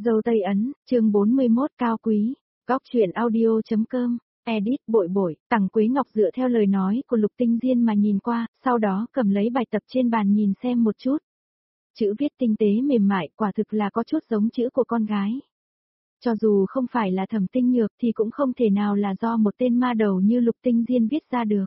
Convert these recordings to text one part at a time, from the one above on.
Dâu Tây Ấn, chương 41 cao quý, góc truyện audio.com, edit bội bội, Tằng Quế Ngọc dựa theo lời nói của Lục Tinh Diên mà nhìn qua, sau đó cầm lấy bài tập trên bàn nhìn xem một chút. Chữ viết tinh tế mềm mại quả thực là có chút giống chữ của con gái. Cho dù không phải là Thẩm Tinh Nhược thì cũng không thể nào là do một tên ma đầu như Lục Tinh Diên viết ra được.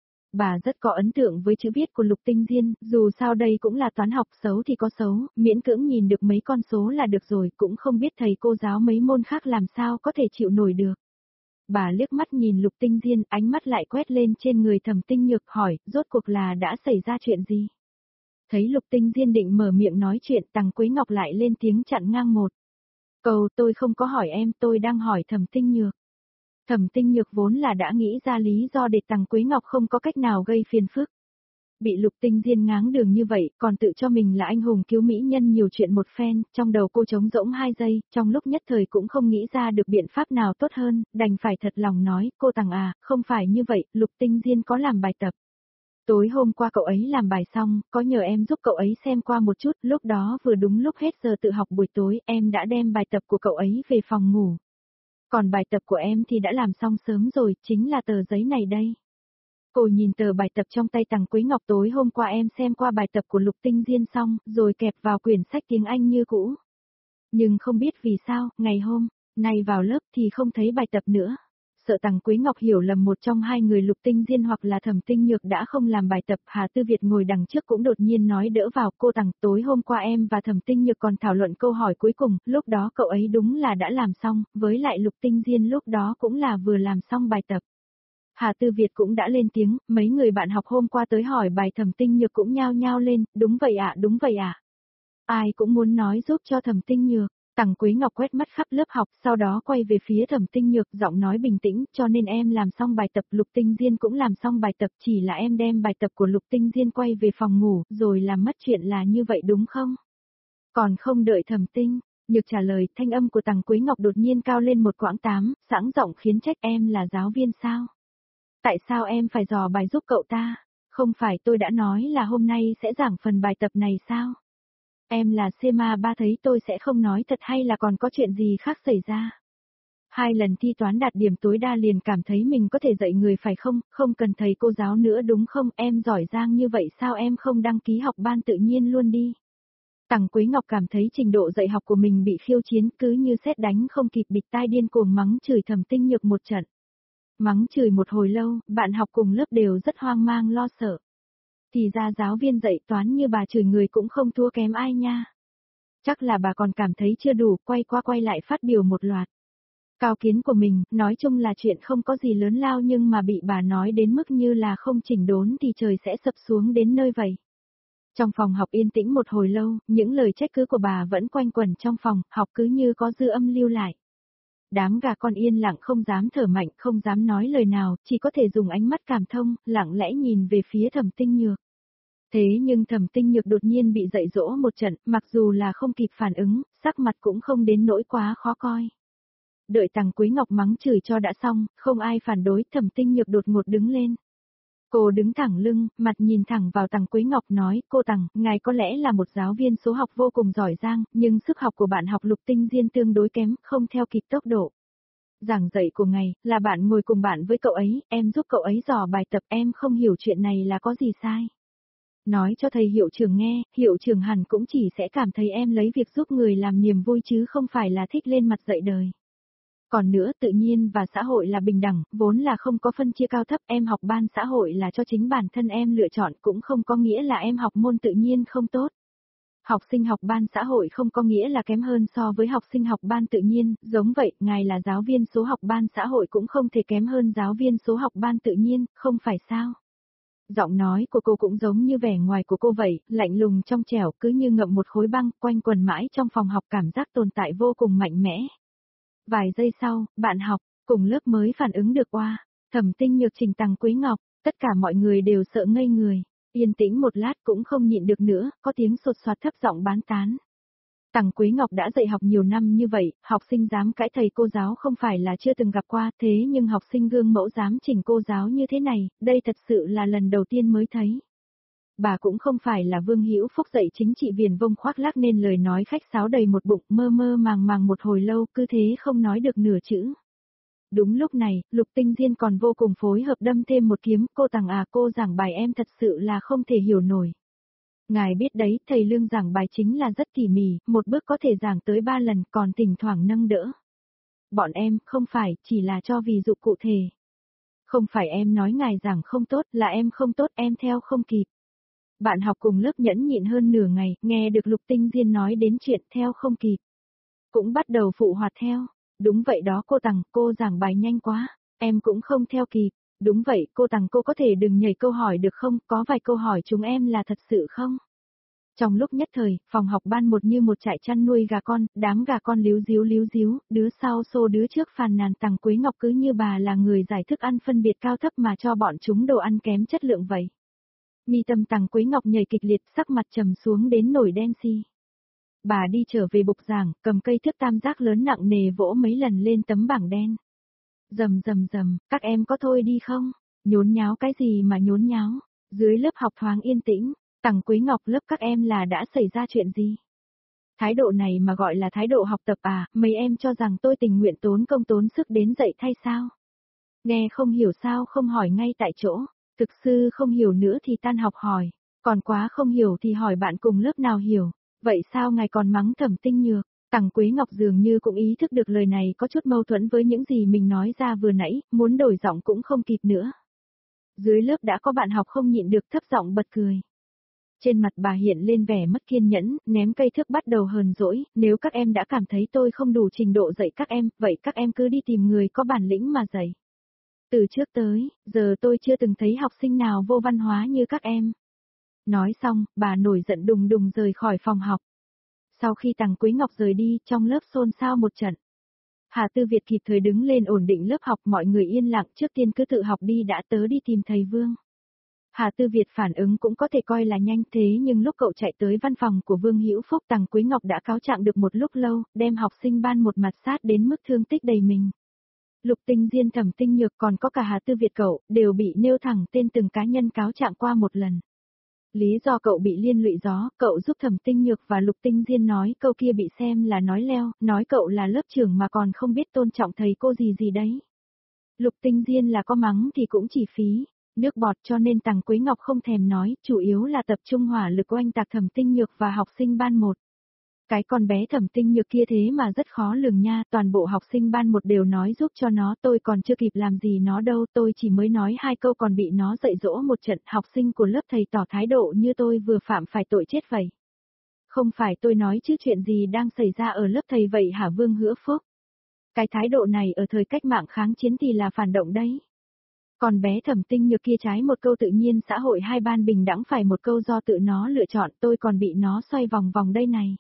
Bà rất có ấn tượng với chữ viết của Lục Tinh Diên, dù sao đây cũng là toán học, xấu thì có xấu, miễn cưỡng nhìn được mấy con số là được rồi, cũng không biết thầy cô giáo mấy môn khác làm sao có thể chịu nổi được. Bà liếc mắt nhìn Lục Tinh Diên, ánh mắt lại quét lên trên người Thẩm Tinh Nhược hỏi, rốt cuộc là đã xảy ra chuyện gì? Thấy Lục Tinh Diên định mở miệng nói chuyện, Tằng Quế Ngọc lại lên tiếng chặn ngang một câu, tôi không có hỏi em, tôi đang hỏi Thẩm Tinh Nhược. Thẩm Tinh Nhược vốn là đã nghĩ ra lý do để Tằng Quế Ngọc không có cách nào gây phiền phức. Bị Lục Tinh Diên ngáng đường như vậy, còn tự cho mình là anh hùng cứu mỹ nhân nhiều chuyện một phen, trong đầu cô trống rỗng 2 giây, trong lúc nhất thời cũng không nghĩ ra được biện pháp nào tốt hơn, đành phải thật lòng nói, cô Tằng à, không phải như vậy, Lục Tinh Diên có làm bài tập. Tối hôm qua cậu ấy làm bài xong, có nhờ em giúp cậu ấy xem qua một chút, lúc đó vừa đúng lúc hết giờ tự học buổi tối, em đã đem bài tập của cậu ấy về phòng ngủ. Còn bài tập của em thì đã làm xong sớm rồi, chính là tờ giấy này đây. Cô nhìn tờ bài tập trong tay Tằng Quế Ngọc, tối hôm qua em xem qua bài tập của Lục Tinh Diên xong, rồi kẹp vào quyển sách tiếng Anh như cũ. Nhưng không biết vì sao, ngày hôm nay vào lớp thì không thấy bài tập nữa. Sợ Tằng Quế Ngọc hiểu lầm một trong hai người Lục Tinh Diên hoặc là Thẩm Tinh Nhược đã không làm bài tập. Hà Tư Việt ngồi đằng trước cũng đột nhiên nói đỡ vào, cô Tằng, tối hôm qua em và Thẩm Tinh Nhược còn thảo luận câu hỏi cuối cùng, lúc đó cậu ấy đúng là đã làm xong, với lại Lục Tinh Diên lúc đó cũng là vừa làm xong bài tập. Hà Tư Việt cũng đã lên tiếng, mấy người bạn học hôm qua tới hỏi bài Thẩm Tinh Nhược cũng nhao nhao lên, đúng vậy ạ, đúng vậy ạ. Ai cũng muốn nói giúp cho Thẩm Tinh Nhược. Tằng Quế Ngọc quét mắt khắp lớp học, sau đó quay về phía Thẩm Tinh Nhược, giọng nói bình tĩnh, cho nên em làm xong bài tập, Lục Tinh Diên cũng làm xong bài tập, chỉ là em đem bài tập của Lục Tinh Diên quay về phòng ngủ, rồi làm mất chuyện là như vậy đúng không? Còn không đợi Thẩm Tinh Nhược trả lời, thanh âm của Tằng Quế Ngọc đột nhiên cao lên một quãng tám, sẵn giọng khiến trách, em là giáo viên sao? Tại sao em phải dò bài giúp cậu ta? Không phải tôi đã nói là hôm nay sẽ giảng phần bài tập này sao? Em là Sema ba, thấy tôi sẽ không nói thật hay là còn có chuyện gì khác xảy ra? 2 lần thi toán đạt điểm tối đa liền cảm thấy mình có thể dạy người phải không? Không cần thầy cô giáo nữa đúng không? Em giỏi giang như vậy sao em không đăng ký học ban tự nhiên luôn đi? Tằng Quế Ngọc cảm thấy trình độ dạy học của mình bị khiêu chiến, cứ như sét đánh không kịp bịch tai, điên cuồng mắng chửi Thẩm Tinh Nhược một trận. Mắng chửi một hồi lâu, bạn học cùng lớp đều rất hoang mang lo sợ. Thì ra giáo viên dạy toán như bà chửi người cũng không thua kém ai nha. Chắc là bà còn cảm thấy chưa đủ, quay qua quay lại phát biểu một loạt cao kiến của mình, nói chung là chuyện không có gì lớn lao nhưng mà bị bà nói đến mức như là không chỉnh đốn thì trời sẽ sập xuống đến nơi vậy. Trong phòng học yên tĩnh một hồi lâu, những lời trách cứ của bà vẫn quanh quẩn trong phòng, học cứ như có dư âm lưu lại. Đám gà con yên lặng không dám thở mạnh, không dám nói lời nào, chỉ có thể dùng ánh mắt cảm thông, lặng lẽ nhìn về phía Thẩm Tinh Nhược. Thế nhưng Thẩm Tinh Nhược đột nhiên bị dạy dỗ một trận, mặc dù là không kịp phản ứng, sắc mặt cũng không đến nỗi quá khó coi. Đợi Tằng Quế Ngọc mắng chửi cho đã xong, không ai phản đối, Thẩm Tinh Nhược đột ngột đứng lên. Cô đứng thẳng lưng, mặt nhìn thẳng vào Tằng Quế Ngọc nói, cô Tằng, ngài có lẽ là một giáo viên số học vô cùng giỏi giang, nhưng sức học của bạn học Lục Tinh Diên tương đối kém, không theo kịp tốc độ. Giảng dạy của ngài, là bạn ngồi cùng bạn với cậu ấy, em giúp cậu ấy dò bài tập, em không hiểu chuyện này là có gì sai. Nói cho thầy hiệu trưởng nghe, hiệu trưởng hẳn cũng chỉ sẽ cảm thấy em lấy việc giúp người làm niềm vui chứ không phải là thích lên mặt dạy đời. Còn nữa, tự nhiên và xã hội là bình đẳng, vốn là không có phân chia cao thấp, em học ban xã hội là cho chính bản thân em lựa chọn, cũng không có nghĩa là em học môn tự nhiên không tốt. Học sinh học ban xã hội không có nghĩa là kém hơn so với học sinh học ban tự nhiên, giống vậy, ngài là giáo viên số học ban xã hội cũng không thể kém hơn giáo viên số học ban tự nhiên, không phải sao? Giọng nói của cô cũng giống như vẻ ngoài của cô vậy, lạnh lùng trong trẻo, cứ như ngậm một khối băng, quanh quần mãi trong phòng học, cảm giác tồn tại vô cùng mạnh mẽ. Vài giây sau, bạn học, cùng lớp mới phản ứng được oa, Thẩm Tinh Nhược trình Tằng Quế Ngọc, tất cả mọi người đều sợ ngây người, yên tĩnh một lát cũng không nhịn được nữa, có tiếng sột soạt thấp giọng bán tán. Tằng Quế Ngọc đã dạy học nhiều năm như vậy, học sinh dám cãi thầy cô giáo không phải là chưa từng gặp qua, thế nhưng học sinh gương mẫu dám chỉnh cô giáo như thế này, đây thật sự là lần đầu tiên mới thấy. Bà cũng không phải là Vương Hữu Phúc dạy chính trị viển vông khoác lác nên lời nói khách sáo đầy một bụng, mơ mơ màng màng một hồi lâu cứ thế không nói được nửa chữ. Đúng lúc này, Lục Tinh Diên còn vô cùng phối hợp đâm thêm một kiếm, cô Tằng à, cô giảng bài em thật sự là không thể hiểu nổi. Ngài biết đấy, thầy Lương giảng bài chính là rất tỉ mỉ, một bước có thể giảng tới 3 lần còn thỉnh thoảng nâng đỡ. Bọn em, không phải, chỉ là cho ví dụ cụ thể. Không phải em nói ngài giảng không tốt, là em không tốt, em theo không kịp. Bạn học cùng lớp nhẫn nhịn hơn nửa ngày, nghe được Lục Tinh Diên nói đến chuyện theo không kịp. Cũng bắt đầu phụ hoạt theo. Đúng vậy đó cô Tằng, cô giảng bài nhanh quá, em cũng không theo kịp. Đúng vậy cô Tằng, cô có thể đừng nhảy câu hỏi được không, có vài câu hỏi chúng em là thật sự không? Trong lúc nhất thời, phòng học ban một như một trại chăn nuôi gà con, đám gà con líu díu, đứa sau xô đứa trước phàn nàn Tằng Quế Ngọc cứ như bà là người giải thức ăn phân biệt cao thấp mà cho bọn chúng đồ ăn kém chất lượng vậy. Mi tâm Tằng Quế Ngọc nhảy kịch liệt, sắc mặt trầm xuống đến nổi đen xi. Bà đi trở về bục giảng, cầm cây thước tam giác lớn nặng nề vỗ mấy lần lên tấm bảng đen. Rầm, các em có thôi đi không? Nhốn nháo cái gì mà nhốn nháo? Dưới lớp học thoáng yên tĩnh, Tằng Quế Ngọc, lớp các em là đã xảy ra chuyện gì? Thái độ này mà gọi là thái độ học tập à, mấy em cho rằng tôi tình nguyện tốn công tốn sức đến dạy thay sao? Nghe không hiểu sao không hỏi ngay tại chỗ, thực sư không hiểu nữa thì tan học hỏi, còn quá không hiểu thì hỏi bạn cùng lớp nào hiểu, vậy sao ngài còn mắng Thẩm Tinh Nhược? Tằng Quế Ngọc dường như cũng ý thức được lời này có chút mâu thuẫn với những gì mình nói ra vừa nãy, muốn đổi giọng cũng không kịp nữa. Dưới lớp đã có bạn học không nhịn được thấp giọng bật cười. Trên mặt bà hiện lên vẻ mất kiên nhẫn, ném cây thước bắt đầu hờn dỗi, nếu các em đã cảm thấy tôi không đủ trình độ dạy các em, vậy các em cứ đi tìm người có bản lĩnh mà dạy. Từ trước tới, giờ tôi chưa từng thấy học sinh nào vô văn hóa như các em. Nói xong, bà nổi giận đùng đùng rời khỏi phòng học. Sau khi Tằng Quế Ngọc rời đi, trong lớp xôn xao một trận. Hà Tư Việt kịp thời đứng lên ổn định lớp học, mọi người yên lặng, trước tiên cứ tự học đi, đã tớ đi tìm thầy Vương. Hà Tư Việt phản ứng cũng có thể coi là nhanh, thế nhưng lúc cậu chạy tới văn phòng của Vương Hữu Phúc, Tằng Quế Ngọc đã cáo trạng được một lúc lâu, đem học sinh ban một mặt sát đến mức thương tích đầy mình. Lục Tinh Diên, Thẩm Tinh Nhược còn có cả Hà Tư Việt cậu, đều bị nêu thẳng tên từng cá nhân cáo trạng qua một lần. Lý do cậu bị liên lụy gió, cậu giúp Thẩm Tinh Nhược và Lục Tinh Diên nói câu kia bị xem là nói leo, nói cậu là lớp trưởng mà còn không biết tôn trọng thầy cô gì đấy. Lục Tinh Diên là có mắng thì cũng chỉ phí, nước bọt, cho nên Tằng Quế Ngọc không thèm nói, chủ yếu là tập trung hỏa lực oanh tạc Thẩm Tinh Nhược và học sinh ban 1. Cái con bé Thẩm Tinh Nhược kia thế mà rất khó lường nha, toàn bộ học sinh ban 1 đều nói giúp cho nó, tôi còn chưa kịp làm gì nó đâu, tôi chỉ mới nói 2 câu còn bị nó dạy dỗ một trận, học sinh của lớp thầy tỏ thái độ như tôi vừa phạm phải tội chết vậy. Không phải tôi nói chứ chuyện gì đang xảy ra ở lớp thầy vậy hả Vương Hữu Phúc? Cái thái độ này ở thời cách mạng kháng chiến thì là phản động đấy. Còn bé Thẩm Tinh Nhược kia trái một câu tự nhiên xã hội hai ban bình đẳng phải một câu do tự nó lựa chọn, tôi còn bị nó xoay vòng vòng đây này.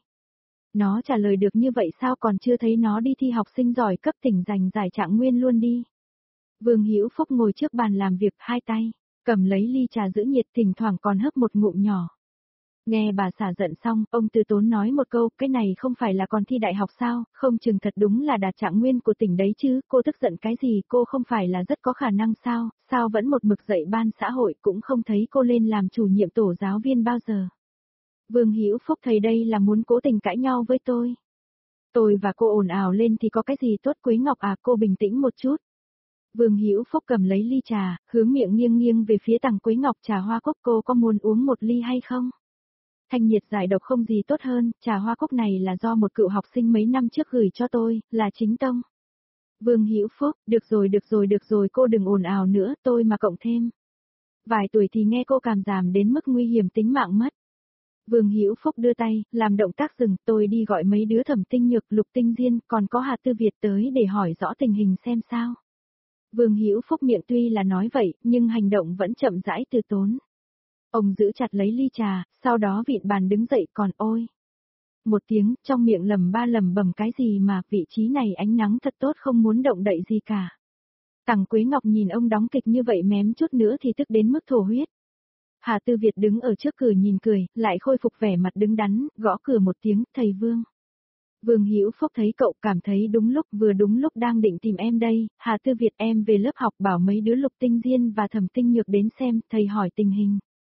Nó trả lời được như vậy sao, còn chưa thấy nó đi thi học sinh giỏi cấp tỉnh giành giải trạng nguyên luôn đi. Vương Hữu Phúc ngồi trước bàn làm việc, hai tay cầm lấy ly trà giữ nhiệt, thỉnh thoảng còn hớp một ngụm nhỏ. Nghe bà xả giận xong, ông Từ Tốn nói một câu, cái này không phải là còn thi đại học sao, không chừng thật đúng là đạt trạng nguyên của tỉnh đấy chứ, cô tức giận cái gì, cô không phải là rất có khả năng sao vẫn một mực dạy ban xã hội, cũng không thấy cô lên làm chủ nhiệm tổ giáo viên bao giờ. Vương Hữu Phúc thầy đây là muốn cố tình cãi nhau với tôi. Tôi và cô ồn ào lên thì có cái gì tốt, Quế Ngọc à, cô bình tĩnh một chút. Vương Hữu Phúc cầm lấy ly trà, hướng miệng nghiêng về phía Tằng Quế Ngọc, trà hoa cúc cô có muốn uống một ly hay không? Thanh nhiệt giải độc không gì tốt hơn, trà hoa cúc này là do một cựu học sinh mấy năm trước gửi cho tôi, là chính tông. Vương Hữu Phúc, được rồi, cô đừng ồn ào nữa, tôi mà cộng thêm vài tuổi thì nghe cô cảm giảm đến mức nguy hiểm tính mạng mất. Vương Hữu Phúc đưa tay, làm động tác dừng, tôi đi gọi mấy đứa Thẩm Tinh Nhược, Lục Tinh Diên, còn có Hà Tư Việt tới để hỏi rõ tình hình xem sao. Vương Hữu Phúc miệng tuy là nói vậy, nhưng hành động vẫn chậm rãi từ tốn. Ông giữ chặt lấy ly trà, sau đó vịn bàn đứng dậy, còn ôi. Một tiếng, trong miệng lầm bầm cái gì mà, vị trí này ánh nắng thật tốt, không muốn động đậy gì cả. Tằng Quế Ngọc nhìn ông đóng kịch như vậy mém chút nữa thì tức đến mức thổ huyết. Hà Tư Việt đứng ở trước cửa nhìn cười, lại khôi phục vẻ mặt đứng đắn, gõ cửa một tiếng, thầy Vương. Vương Hữu Phúc thấy cậu, cảm thấy đúng lúc đang định tìm em đây, Hà Tư Việt em về lớp học bảo mấy đứa Lục Tinh Diên và Thẩm Tinh Nhược đến xem, thầy hỏi tình hình.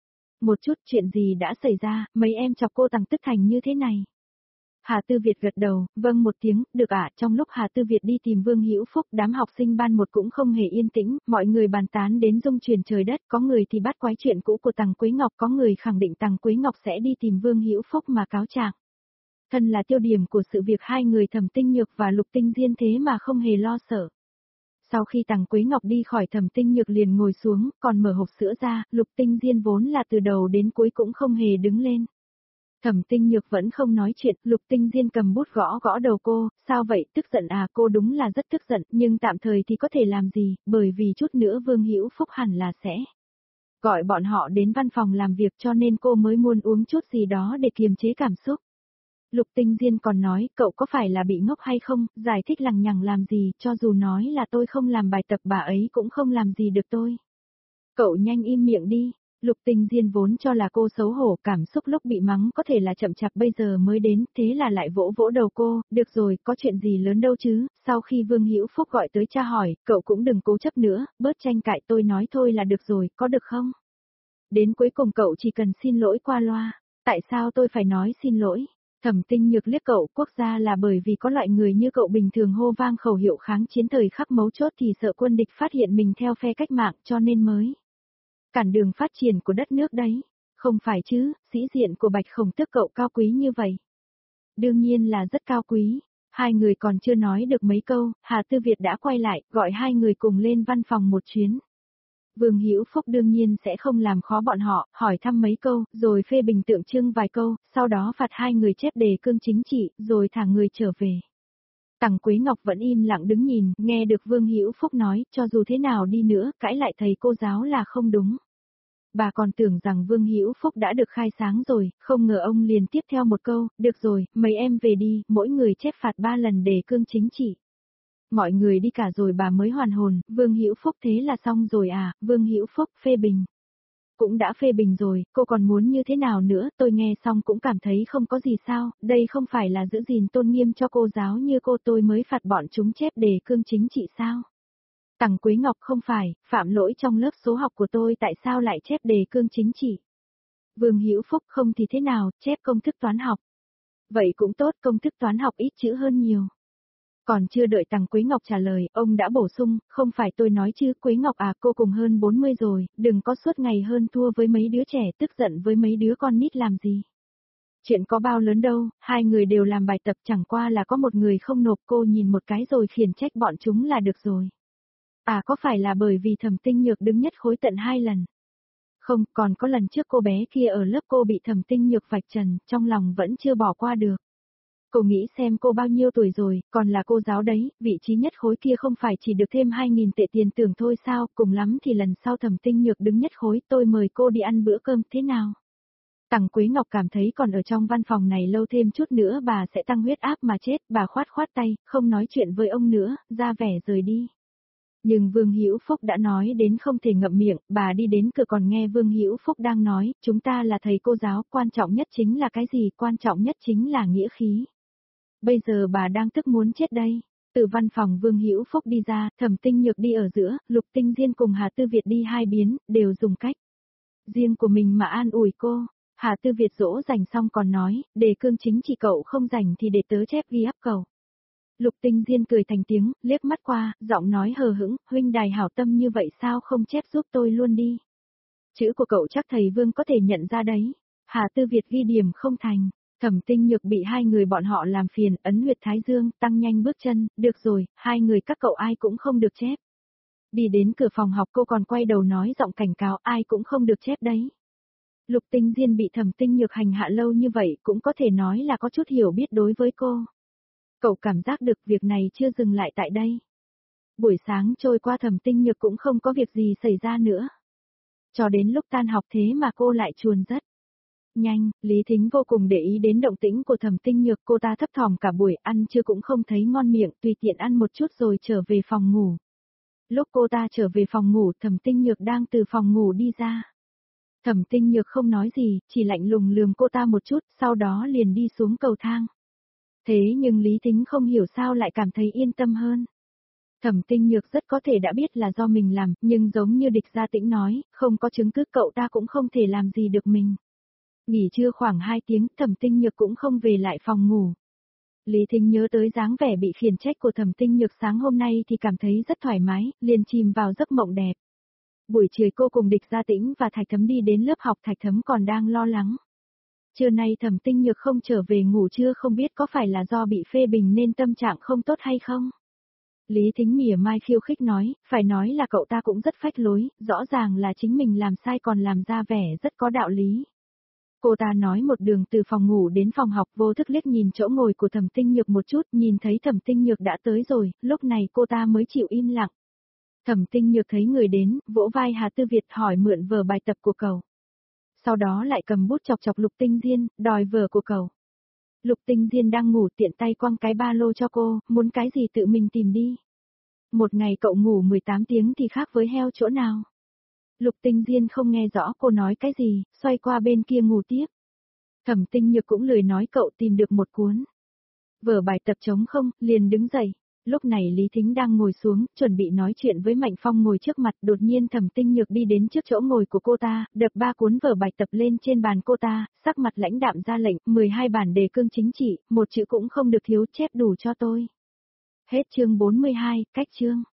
Một chút chuyện gì đã xảy ra, mấy em chọc cô Tằng tức thành như thế này. Hà Tư Việt gật đầu, vâng một tiếng, được ạ. Trong lúc Hà Tư Việt đi tìm Vương Hữu Phúc, đám học sinh ban một cũng không hề yên tĩnh, mọi người bàn tán đến rung chuyển trời đất, có người thì bắt quái chuyện cũ của Tằng Quế Ngọc, có người khẳng định Tằng Quế Ngọc sẽ đi tìm Vương Hữu Phúc mà cáo trạng. Thân là tiêu điểm của sự việc, hai người Thẩm Tinh Nhược và Lục Tinh Diên thế mà không hề lo sợ. Sau khi Tằng Quế Ngọc đi khỏi, Thẩm Tinh Nhược liền ngồi xuống, còn mở hộp sữa ra, Lục Tinh Diên vốn là từ đầu đến cuối cũng không hề đứng lên. Thẩm Tinh Nhược vẫn không nói chuyện, Lục Tinh Diên cầm bút gõ gõ đầu cô, sao vậy, tức giận à? Cô đúng là rất tức giận, nhưng tạm thời thì có thể làm gì, bởi vì chút nữa Vương Hữu Phúc hẳn là sẽ gọi bọn họ đến văn phòng làm việc, cho nên cô mới muốn uống chút gì đó để kiềm chế cảm xúc. Lục Tinh Diên còn nói, cậu có phải là bị ngốc hay không, giải thích lằng nhằng làm gì, cho dù nói là tôi không làm bài tập bà ấy cũng không làm gì được tôi. Cậu nhanh im miệng đi. Lục Tinh Diên vốn cho là cô xấu hổ, cảm xúc lúc bị mắng có thể là chậm chạp bây giờ mới đến, thế là lại vỗ vỗ đầu cô, được rồi, có chuyện gì lớn đâu chứ, sau khi Vương Hữu Phúc gọi tới tra hỏi, cậu cũng đừng cố chấp nữa, bớt tranh cãi, tôi nói thôi là được rồi, có được không? Đến cuối cùng cậu chỉ cần xin lỗi qua loa, tại sao tôi phải nói xin lỗi? Thẩm Tinh Nhược liếc cậu, quốc gia là bởi vì có loại người như cậu bình thường hô vang khẩu hiệu kháng chiến, thời khắc mấu chốt thì sợ quân địch phát hiện mình theo phe cách mạng, cho nên mới cản đường phát triển của đất nước đấy. Không phải chứ, sĩ diện của Bạch Khổng Tước cậu cao quý như vậy. Đương nhiên là rất cao quý. Hai người còn chưa nói được mấy câu, Hà Tư Việt đã quay lại, gọi hai người cùng lên văn phòng một chuyến. Vương Hữu Phúc đương nhiên sẽ không làm khó bọn họ, hỏi thăm mấy câu, rồi phê bình tượng trưng vài câu, sau đó phạt hai người chép đề cương chính trị, rồi thả người trở về. Tằng Quế Ngọc vẫn im lặng đứng nhìn, nghe được Vương Hữu Phúc nói, cho dù thế nào đi nữa, cãi lại thầy cô giáo là không đúng. Bà còn tưởng rằng Vương Hữu Phúc đã được khai sáng rồi, không ngờ ông liền tiếp theo một câu, được rồi, mấy em về đi, mỗi người chép phạt 3 lần đề cương chính trị. Mọi người đi cả rồi bà mới hoàn hồn, Vương Hữu Phúc thế là xong rồi à? Vương Hữu Phúc phê bình. Cũng đã phê bình rồi, cô còn muốn như thế nào nữa, tôi nghe xong cũng cảm thấy không có gì sao, đây không phải là giữ gìn tôn nghiêm cho cô giáo như cô, tôi mới phạt bọn chúng chép đề cương chính trị sao? Tằng Quế Ngọc, không phải, phạm lỗi trong lớp số học của tôi, tại sao lại chép đề cương chính trị? Vương Hữu Phúc, không thì thế nào, chép công thức toán học. Vậy cũng tốt, công thức toán học ít chữ hơn nhiều. Còn chưa đợi Tằng Quế Ngọc trả lời, ông đã bổ sung, không phải tôi nói chứ, Quế Ngọc à, cô cùng hơn 40 rồi, đừng có suốt ngày hơn thua với mấy đứa trẻ, tức giận với mấy đứa con nít làm gì. Chuyện có bao lớn đâu, hai người đều làm bài tập, chẳng qua là có một người không nộp, cô nhìn một cái rồi khiển trách bọn chúng là được rồi. À, có phải là bởi vì Thẩm Tinh Nhược đứng nhất khối tận 2 lần? Không, còn có lần trước cô bé kia ở lớp cô bị Thẩm Tinh Nhược vạch trần, trong lòng vẫn chưa bỏ qua được. Cô nghĩ xem cô bao nhiêu tuổi rồi, còn là cô giáo đấy, vị trí nhất khối kia không phải chỉ được thêm 2.000 tệ tiền thưởng thôi sao, cùng lắm thì lần sau Thẩm Tinh Nhược đứng nhất khối tôi mời cô đi ăn bữa cơm, thế nào? Tằng Quế Ngọc cảm thấy còn ở trong văn phòng này lâu thêm chút nữa bà sẽ tăng huyết áp mà chết, bà khoát khoát tay, không nói chuyện với ông nữa, ra vẻ rời đi. Nhưng Vương Hữu Phúc đã nói đến không thể ngậm miệng, bà đi đến cửa còn nghe Vương Hữu Phúc đang nói, chúng ta là thầy cô giáo, quan trọng nhất chính là cái gì, quan trọng nhất chính là nghĩa khí. Bây giờ bà đang tức muốn chết đây. Từ văn phòng Vương Hữu Phúc đi ra, Thẩm Tinh Nhược đi ở giữa, Lục Tinh Diên cùng Hà Tư Việt đi hai biến, đều dùng cách riêng của mình mà an ủi cô. Hà Tư Việt dỗ dành xong còn nói, đề cương chính trị cậu không rảnh thì để tớ chép ghi áp cậu. Lục Tinh Diên cười thành tiếng, liếc mắt qua, giọng nói hờ hững, huynh đài hảo tâm như vậy sao không chép giúp tôi luôn đi. Chữ của cậu chắc thầy Vương có thể nhận ra đấy. Hà Tư Việt ghi điểm không thành. Thẩm Tinh Nhược bị hai người bọn họ làm phiền, ấn huyệt thái dương, tăng nhanh bước chân, được rồi, hai người các cậu ai cũng không được chép. Đi đến cửa phòng học cô còn quay đầu nói giọng cảnh cáo, ai cũng không được chép đấy. Lục Tinh Diên bị Thẩm Tinh Nhược hành hạ lâu như vậy cũng có thể nói là có chút hiểu biết đối với cô. Cậu cảm giác được việc này chưa dừng lại tại đây. Buổi sáng trôi qua Thẩm Tinh Nhược cũng không có việc gì xảy ra nữa. Cho đến lúc tan học thế mà cô lại chuồn rất nhanh, Lý Thính vô cùng để ý đến động tĩnh của Thẩm Tinh Nhược, cô ta thấp thỏm cả buổi, ăn trưa cũng không thấy ngon miệng, tùy tiện ăn một chút rồi trở về phòng ngủ. Lúc cô ta trở về phòng ngủ, Thẩm Tinh Nhược đang từ phòng ngủ đi ra. Thẩm Tinh Nhược không nói gì, chỉ lạnh lùng lườm cô ta một chút, sau đó liền đi xuống cầu thang. Thế nhưng Lý Thính không hiểu sao lại cảm thấy yên tâm hơn. Thẩm Tinh Nhược rất có thể đã biết là do mình làm, nhưng giống như Địch Gia Tĩnh nói, không có chứng cứ cậu ta cũng không thể làm gì được mình. Nghỉ trưa khoảng 2 tiếng, Thẩm Tinh Nhược cũng không về lại phòng ngủ. Lý Thính nhớ tới dáng vẻ bị khiển trách của Thẩm Tinh Nhược sáng hôm nay thì cảm thấy rất thoải mái, liền chìm vào giấc mộng đẹp. Buổi chiều cô cùng Địch Gia Tĩnh và Thạch Thấm đi đến lớp học, Thạch Thấm còn đang lo lắng. Trưa nay Thẩm Tinh Nhược không trở về ngủ trưa, không biết có phải là do bị phê bình nên tâm trạng không tốt hay không? Lý Thính mỉa mai khiêu khích nói, phải nói là cậu ta cũng rất phách lối, rõ ràng là chính mình làm sai còn làm ra vẻ rất có đạo lý. Cô ta nói một đường từ phòng ngủ đến phòng học, vô thức liếc nhìn chỗ ngồi của Thẩm Tinh Nhược một chút, nhìn thấy Thẩm Tinh Nhược đã tới rồi, lúc này cô ta mới chịu im lặng. Thẩm Tinh Nhược thấy người đến, vỗ vai Hà Tư Việt hỏi mượn vở bài tập của cậu. Sau đó lại cầm bút chọc chọc Lục Tinh Diên, đòi vở của cậu. Lục Tinh Diên đang ngủ, tiện tay quăng cái ba lô cho cô, muốn cái gì tự mình tìm đi. Một ngày cậu ngủ 18 tiếng thì khác với heo chỗ nào? Lục Tinh Diên không nghe rõ cô nói cái gì, xoay qua bên kia ngủ tiếp. Thẩm Tinh Nhược cũng lười nói, cậu tìm được một cuốn vở bài tập trống không, liền đứng dậy. Lúc này Lý Thính đang ngồi xuống, chuẩn bị nói chuyện với Mạnh Phong ngồi trước mặt, đột nhiên Thẩm Tinh Nhược đi đến trước chỗ ngồi của cô ta, đập 3 cuốn vở bài tập lên trên bàn cô ta, sắc mặt lãnh đạm ra lệnh, 12 bản đề cương chính trị, một chữ cũng không được thiếu, chép đủ cho tôi. Hết chương 42, cách chương.